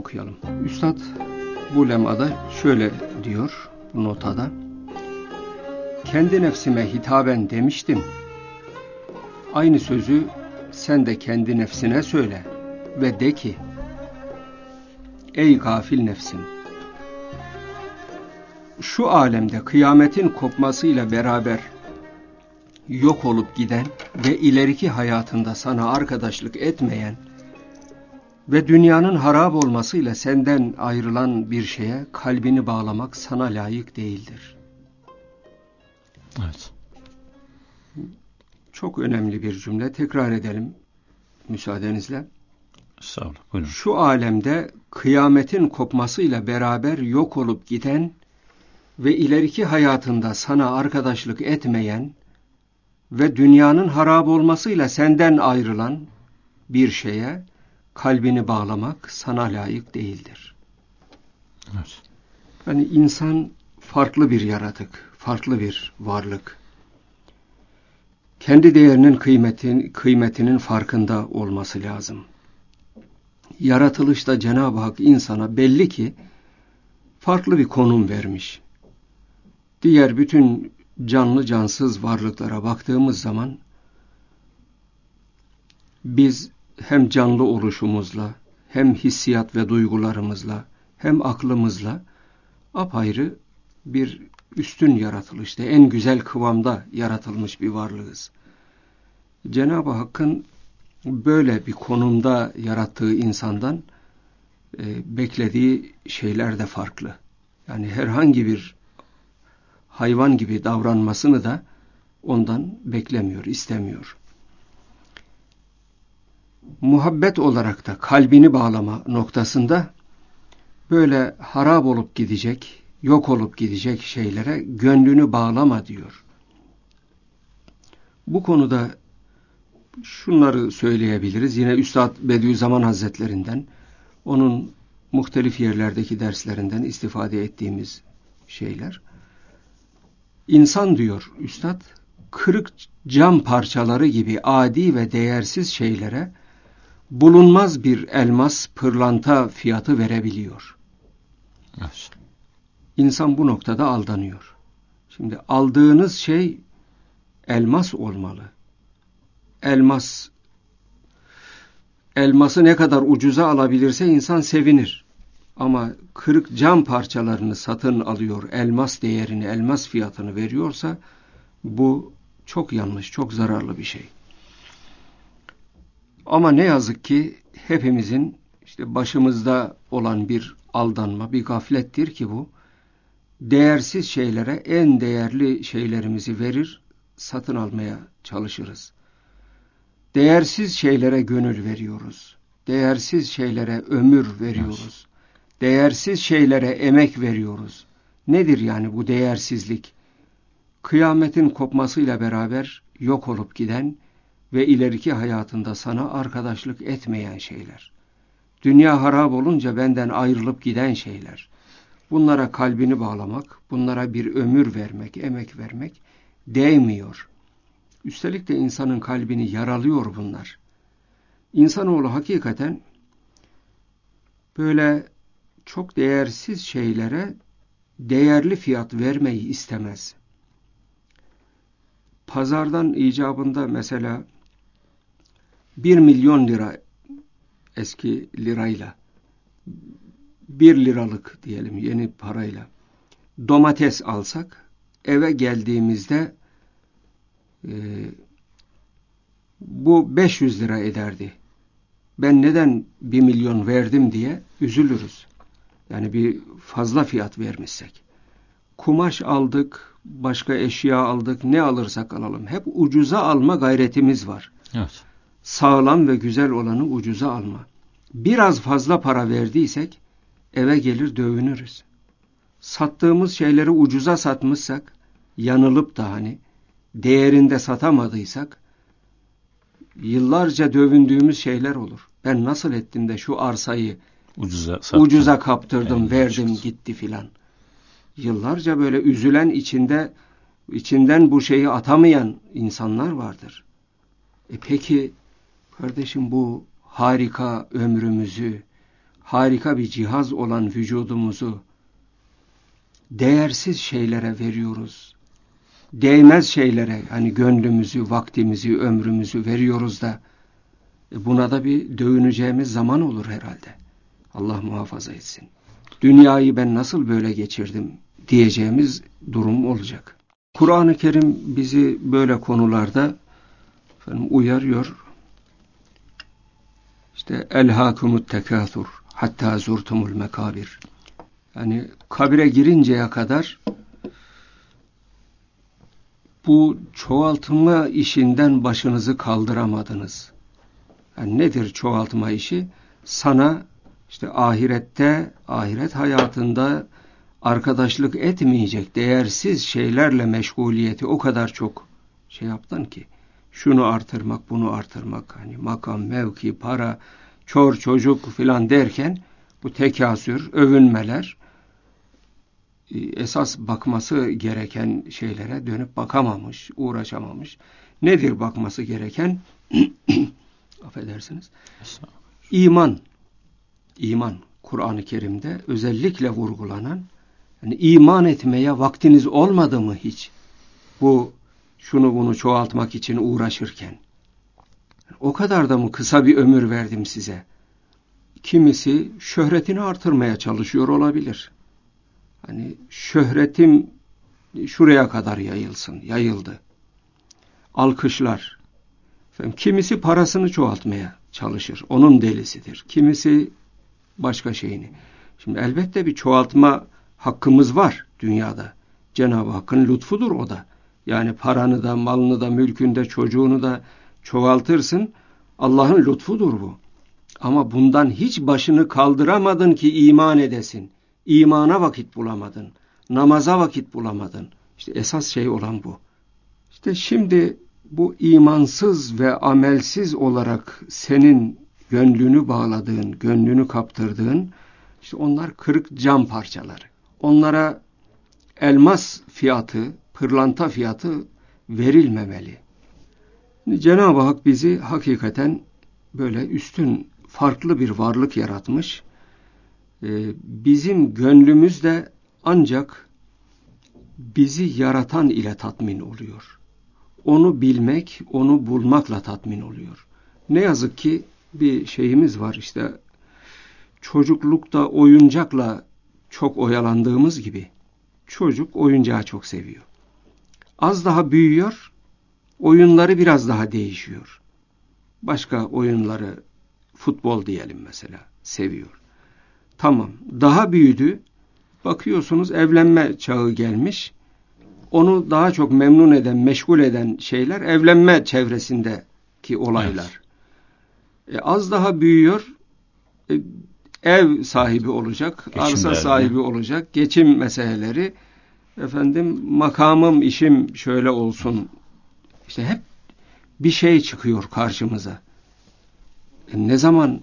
okuyalım. Üstad bu lemada şöyle diyor bu notada. Kendi nefsime hitaben demiştim. Aynı sözü sen de kendi nefsine söyle ve de ki: Ey gafil nefsim! Şu alemde kıyametin kopmasıyla beraber yok olup giden ve ileriki hayatında sana arkadaşlık etmeyen ve dünyanın harap olmasıyla senden ayrılan bir şeye kalbini bağlamak sana layık değildir. Evet. Çok önemli bir cümle. Tekrar edelim müsaadenizle. Sağ olun. Buyurun. Şu alemde kıyametin kopmasıyla beraber yok olup giden ve ileriki hayatında sana arkadaşlık etmeyen ve dünyanın harap olmasıyla senden ayrılan bir şeye kalbini bağlamak sana layık değildir. Evet. Yani insan farklı bir yaratık, farklı bir varlık. Kendi değerinin kıymetinin farkında olması lazım. Yaratılışta Cenab-ı Hak insana belli ki farklı bir konum vermiş. Diğer bütün canlı cansız varlıklara baktığımız zaman biz hem canlı oluşumuzla, hem hissiyat ve duygularımızla, hem aklımızla apayrı bir üstün yaratılışta, en güzel kıvamda yaratılmış bir varlığız. Cenab-ı Hakk'ın böyle bir konumda yarattığı insandan beklediği şeyler de farklı. Yani herhangi bir hayvan gibi davranmasını da ondan beklemiyor, istemiyor. Muhabbet olarak da kalbini bağlama noktasında böyle harap olup gidecek, yok olup gidecek şeylere gönlünü bağlama diyor. Bu konuda şunları söyleyebiliriz. Yine Üstad Bediüzzaman Hazretlerinden, onun muhtelif yerlerdeki derslerinden istifade ettiğimiz şeyler. İnsan diyor Üstad, kırık cam parçaları gibi adi ve değersiz şeylere bulunmaz bir elmas, pırlanta fiyatı verebiliyor. Evet. İnsan bu noktada aldanıyor. Şimdi aldığınız şey elmas olmalı. Elması ne kadar ucuza alabilirse insan sevinir. Ama kırık cam parçalarını satın alıyor, elmas değerini, elmas fiyatını veriyorsa bu çok yanlış, çok zararlı bir şey. Ama ne yazık ki hepimizin işte başımızda olan bir aldanma, bir gaflettir ki bu. Değersiz şeylere en değerli şeylerimizi verir, satın almaya çalışırız. Değersiz şeylere gönül veriyoruz. Değersiz şeylere ömür veriyoruz. Değersiz şeylere emek veriyoruz. Nedir yani bu değersizlik? Kıyametin kopmasıyla beraber yok olup giden ve ileriki hayatında sana arkadaşlık etmeyen şeyler. Dünya harap olunca benden ayrılıp giden şeyler. Bunlara kalbini bağlamak, bunlara bir ömür vermek, emek vermek değmiyor. Üstelik de insanın kalbini yaralıyor bunlar. İnsanoğlu hakikaten böyle çok değersiz şeylere değerli fiyat vermeyi istemez. Pazardan icabında mesela 1 milyon lira eski lirayla 1 liralık diyelim yeni parayla domates alsak eve geldiğimizde bu 500 lira ederdi. Ben neden 1 milyon verdim diye üzülürüz. Yani bir fazla fiyat vermişsek. Kumaş aldık, başka eşya aldık, ne alırsak alalım. Hep ucuza alma gayretimiz var. Evet. Sağlam ve güzel olanı ucuza alma. Biraz fazla para verdiysek eve gelir dövünürüz. Sattığımız şeyleri ucuza satmışsak, yanılıp da değerinde satamadıysak, yıllarca dövündüğümüz şeyler olur. Ben nasıl ettim de şu arsayı ucuza kaptırdım, verdim, gitti filan. Yıllarca böyle üzülen, içinden bu şeyi atamayan insanlar vardır. Peki kardeşim, bu harika ömrümüzü, harika bir cihaz olan vücudumuzu değersiz şeylere veriyoruz. Değmez şeylere, hani gönlümüzü, vaktimizi, ömrümüzü veriyoruz da buna da bir dövüneceğimiz zaman olur herhalde. Allah muhafaza etsin. Dünyayı ben nasıl böyle geçirdim diyeceğimiz durum olacak. Kur'an-ı Kerim bizi böyle konularda uyarıyor. İşte elhâkumut tekâthur hattâ zurtumul mekâbir. Yani kabire girinceye kadar bu çoğaltma işinden başınızı kaldıramadınız. Yani nedir çoğaltma işi? Sana işte ahiret hayatında arkadaşlık etmeyecek değersiz şeylerle meşguliyeti o kadar çok şey yaptın ki, şunu artırmak, bunu artırmak, hani makam, mevki, para, çor çocuk filan derken bu tekasür, övünmeler, esas bakması gereken şeylere dönüp bakamamış, uğraşamamış. Nedir bakması gereken? Affedersiniz. İman. İman. Kur'an-ı Kerim'de özellikle vurgulanan, yani iman etmeye vaktiniz olmadı mı hiç? Şunu bunu çoğaltmak için uğraşırken. O kadar da mı kısa bir ömür verdim size? Kimisi şöhretini artırmaya çalışıyor olabilir. Hani şöhretim şuraya kadar yayılsın, yayıldı. Alkışlar. Kimisi parasını çoğaltmaya çalışır. Onun delisidir. Kimisi başka şeyini. Şimdi elbette bir çoğaltma hakkımız var dünyada. Cenab-ı Hakk'ın lütfudur o da. Yani paranı da, malını da, mülkünü de, çocuğunu da çoğaltırsın. Allah'ın lütfudur bu. Ama bundan hiç başını kaldıramadın ki iman edesin. İmana vakit bulamadın. Namaza vakit bulamadın. İşte esas şey olan bu. İşte şimdi bu imansız ve amelsiz olarak senin gönlünü bağladığın, gönlünü kaptırdığın, işte onlar kırık cam parçaları. Onlara elmas fiyatı, pırlanta fiyatı verilmemeli. Cenab-ı Hak bizi hakikaten böyle üstün, farklı bir varlık yaratmış. Bizim gönlümüz de ancak bizi yaratan ile tatmin oluyor. Onu bilmek, onu bulmakla tatmin oluyor. Ne yazık ki bir şeyimiz var işte, çocuklukta oyuncakla çok oyalandığımız gibi çocuk oyuncağı çok seviyor. Az daha büyüyor, oyunları biraz daha değişiyor. Başka oyunları, futbol diyelim mesela, seviyor. Tamam, daha büyüdü, bakıyorsunuz evlenme çağı gelmiş. Onu daha çok memnun eden, meşgul eden şeyler evlenme çevresindeki olaylar. Evet. Az daha büyüyor, ev sahibi olacak, arsa sahibi olacak, geçim meseleleri, makamım, işim şöyle olsun. İşte hep bir şey çıkıyor karşımıza. Ne zaman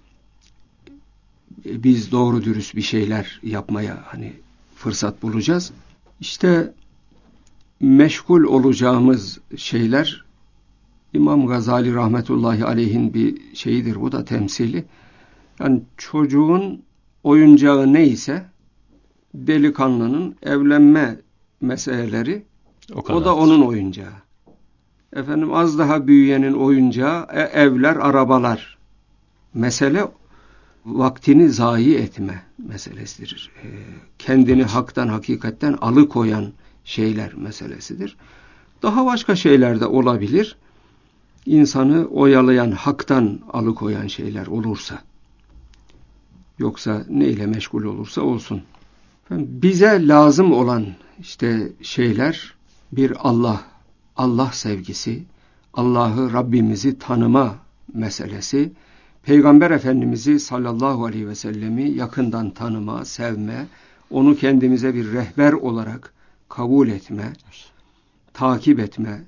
biz doğru dürüst bir şeyler yapmaya fırsat bulacağız? İşte meşgul olacağımız şeyler, İmam Gazali rahmetullahi aleyhin bir şeyidir, bu da temsili. Yani çocuğun oyuncağı neyse, delikanlının evlenme meseleleri o da onun oyuncağı. Az daha büyüyenin oyuncağı evler, arabalar. Mesele vaktini zayi etme meselesidir. Kendini haktan, hakikatten alıkoyan şeyler meselesidir. Daha başka şeyler de olabilir. İnsanı oyalayan, haktan alıkoyan şeyler olursa. Yoksa neyle meşgul olursa olsun. Bize lazım olan işte şeyler, bir Allah sevgisi, Allah'ı, Rabbimizi tanıma meselesi, Peygamber Efendimiz'i sallallahu aleyhi ve sellemi yakından tanıma, sevme, onu kendimize bir rehber olarak kabul etme, takip etme,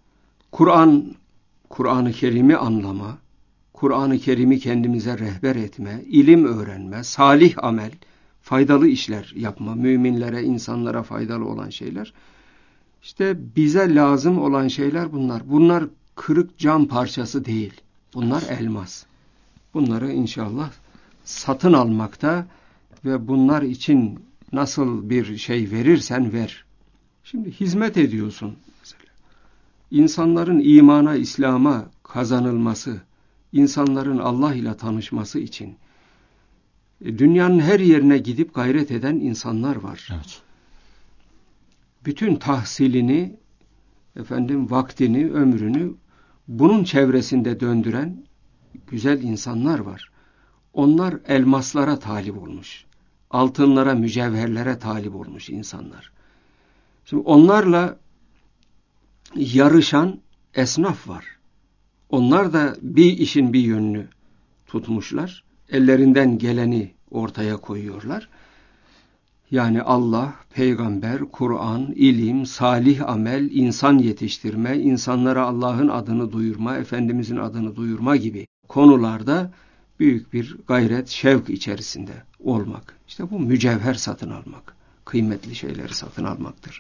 Kur'an-ı Kerim'i anlama, Kur'an-ı Kerim'i kendimize rehber etme, ilim öğrenme, salih amel, faydalı işler yapma, müminlere, insanlara faydalı olan şeyler. İşte bize lazım olan şeyler bunlar. Bunlar kırık cam parçası değil. Bunlar elmas. Bunları inşallah satın almakta ve bunlar için nasıl bir şey verirsen ver. Şimdi hizmet ediyorsun mesela. İnsanların imana, İslam'a kazanılması, insanların Allah ile tanışması için dünyanın her yerine gidip gayret eden insanlar var. Evet. Bütün tahsilini, vaktini, ömrünü bunun çevresinde döndüren güzel insanlar var. Onlar elmaslara talip olmuş. Altınlara, mücevherlere talip olmuş insanlar. Şimdi onlarla yarışan esnaf var. Onlar da bir işin bir yönünü tutmuşlar. Ellerinden geleni ortaya koyuyorlar. Yani Allah, peygamber, Kur'an, ilim, salih amel, insan yetiştirme, insanlara Allah'ın adını duyurma, Efendimizin adını duyurma gibi konularda büyük bir gayret, şevk içerisinde olmak. İşte bu mücevher satın almak, kıymetli şeyleri satın almaktır.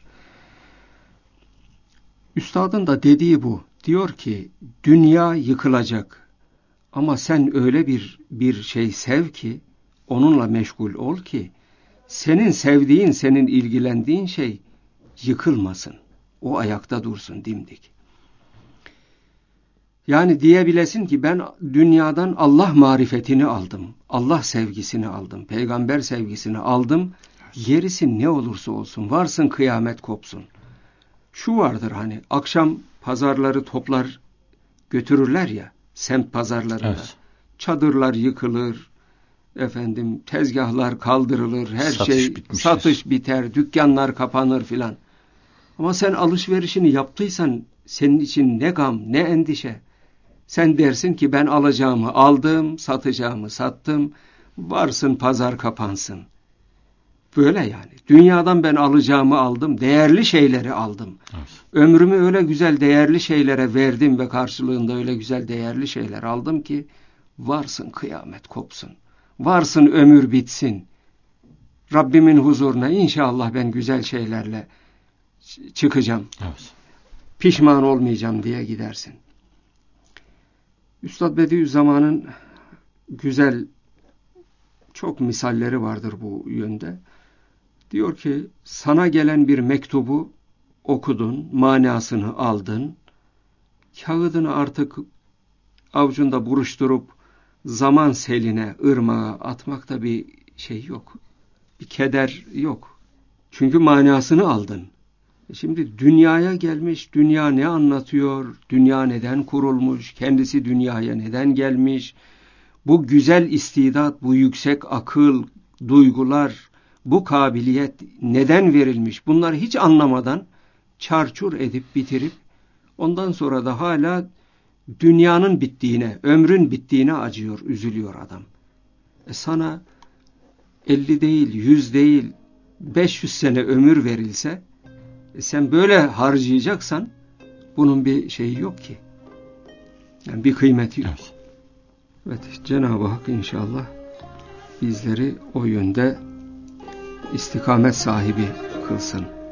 Üstadın da dediği bu. Diyor ki, dünya yıkılacak ama sen öyle bir şey sev ki, onunla meşgul ol ki, senin sevdiğin, senin ilgilendiğin şey yıkılmasın. O ayakta dursun dimdik. Yani diyebilesin ki ben dünyadan Allah marifetini aldım. Allah sevgisini aldım. Peygamber sevgisini aldım. Gerisi ne olursa olsun. Varsın kıyamet kopsun. Şu vardır hani akşam pazarları toplar götürürler ya semt pazarlarında. Evet. Çadırlar yıkılır. Tezgahlar kaldırılır. Her satış biter. Dükkanlar kapanır filan. Ama sen alışverişini yaptıysan senin için ne gam ne endişe. Sen dersin ki ben alacağımı aldım, satacağımı sattım, varsın pazar kapansın. Böyle yani. Dünyadan ben alacağımı aldım, değerli şeyleri aldım. Evet. Ömrümü öyle güzel değerli şeylere verdim ve karşılığında öyle güzel değerli şeyler aldım ki varsın kıyamet kopsun. Varsın ömür bitsin. Rabbimin huzuruna inşallah ben güzel şeylerle çıkacağım. Evet. Pişman olmayacağım diye gidersin. Üstad Bediüzzaman'ın güzel çok misalleri vardır bu yönde. Diyor ki sana gelen bir mektubu okudun, manasını aldın. Kağıdını artık avucunda buruşturup zaman seline, ırmağa atmakta bir şey yok. Bir keder yok. Çünkü manasını aldın. Şimdi dünyaya gelmiş, dünya ne anlatıyor, dünya neden kurulmuş, kendisi dünyaya neden gelmiş, bu güzel istidat, bu yüksek akıl, duygular, bu kabiliyet neden verilmiş, bunları hiç anlamadan çarçur edip bitirip, ondan sonra da hala dünyanın bittiğine, ömrün bittiğine acıyor, üzülüyor adam. Sana 50 değil, 100 değil, 500 sene ömür verilse, sen böyle harcayacaksan bunun bir şeyi yok ki. Yani bir kıymeti yok. Evet, Cenab-ı Hak inşallah bizleri o yönde istikamet sahibi kılsın.